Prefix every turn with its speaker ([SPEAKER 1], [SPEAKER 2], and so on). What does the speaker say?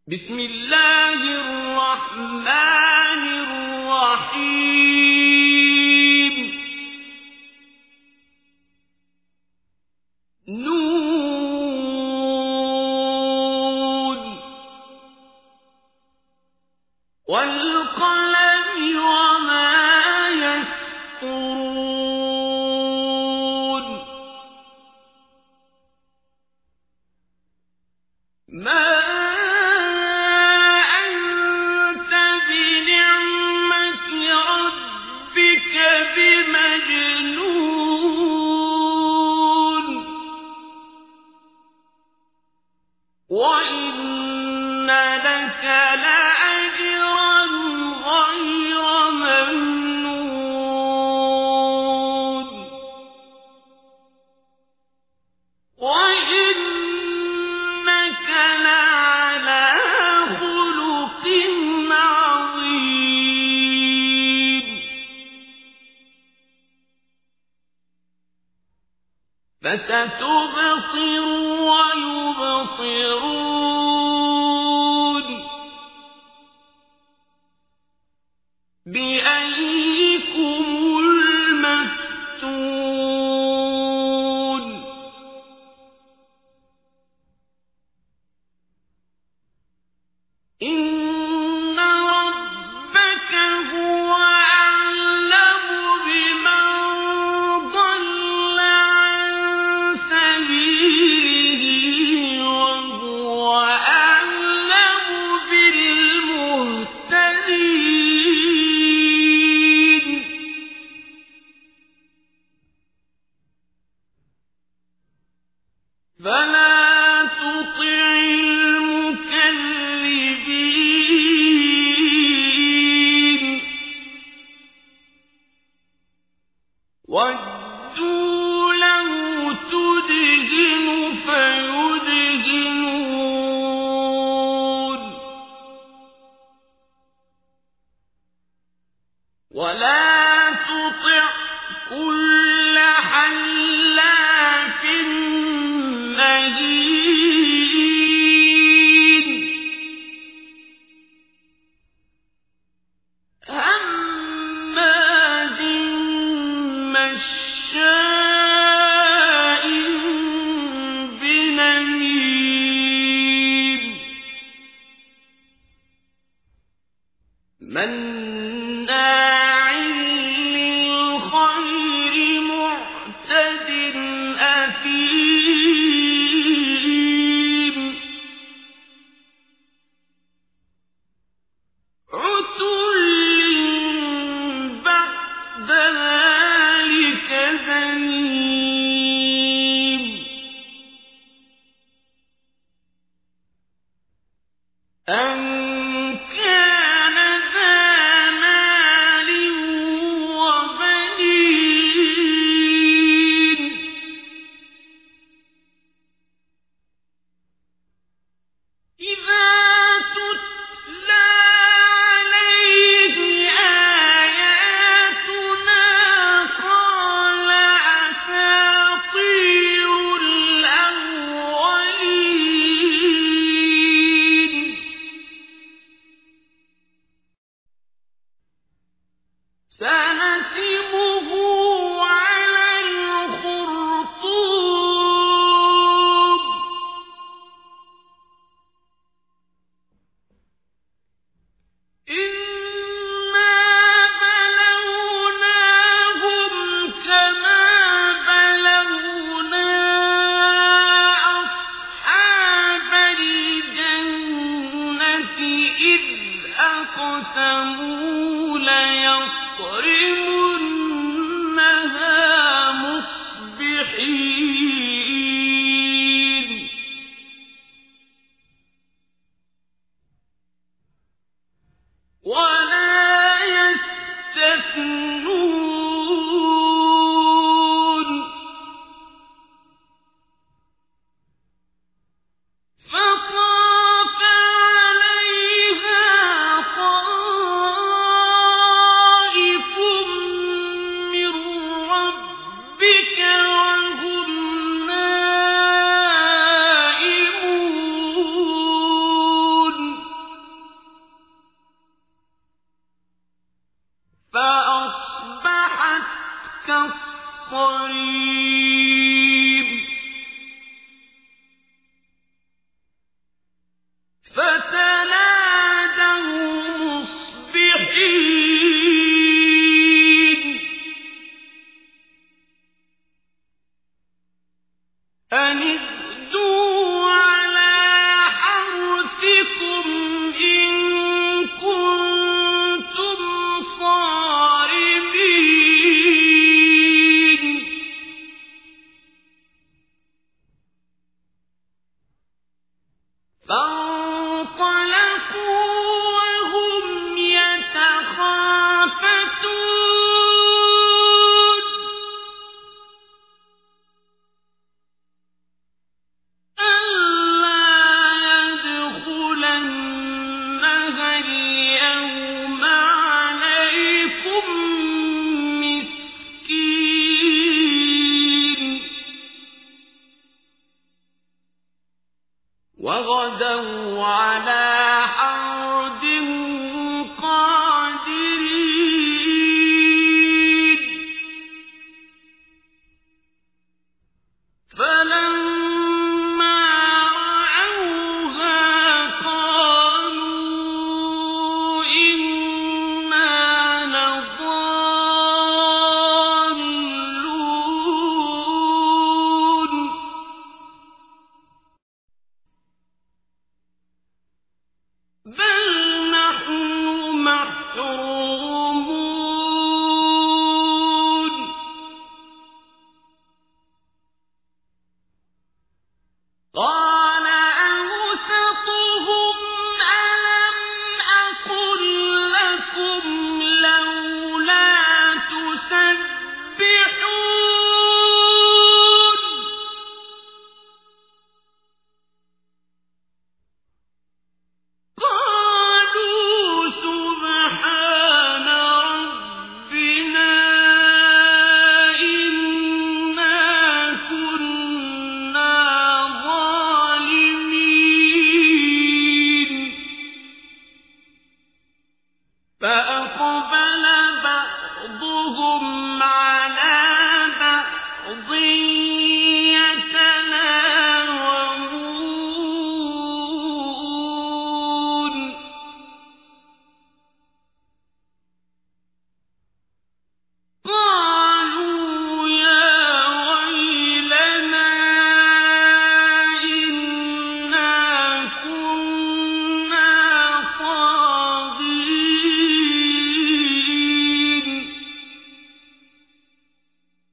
[SPEAKER 1] بسم الله الرحمن الرحيم نون والقلم وما يسطرون ما أنت بنعمة ربك بمجنون وإن لك لأجرا غير ممنون وإنك لعلى خلق عظيم فستبصر ويبصرون بأيكم المفتون إن ربك هو أعلم بمن ضل عن سبيله وهو أعلم بالمهتدين فلا تطع المكذبين ودوا لو تدهن فيدهنون ولا تطع كل حلاف مهين هماز مشاء بنميم مناع للخير معتد أثيم عتل بعد ذلك زنيم أن كان ذا مال وبنين إذا تتلى عليه آياتنا قال أساطير الأولين سنسمه على الخرطوم إنا بلوناهم كما بلونا أصحاب الجنة إذ أقسموا ليصرمنها مصبحين ولا يستثنون فطاف عليها طائف اليوم عليكم مسكين وغدوا على حرد قادرين فلما رأوها قالوا إنا لضالون بل نحن محرومون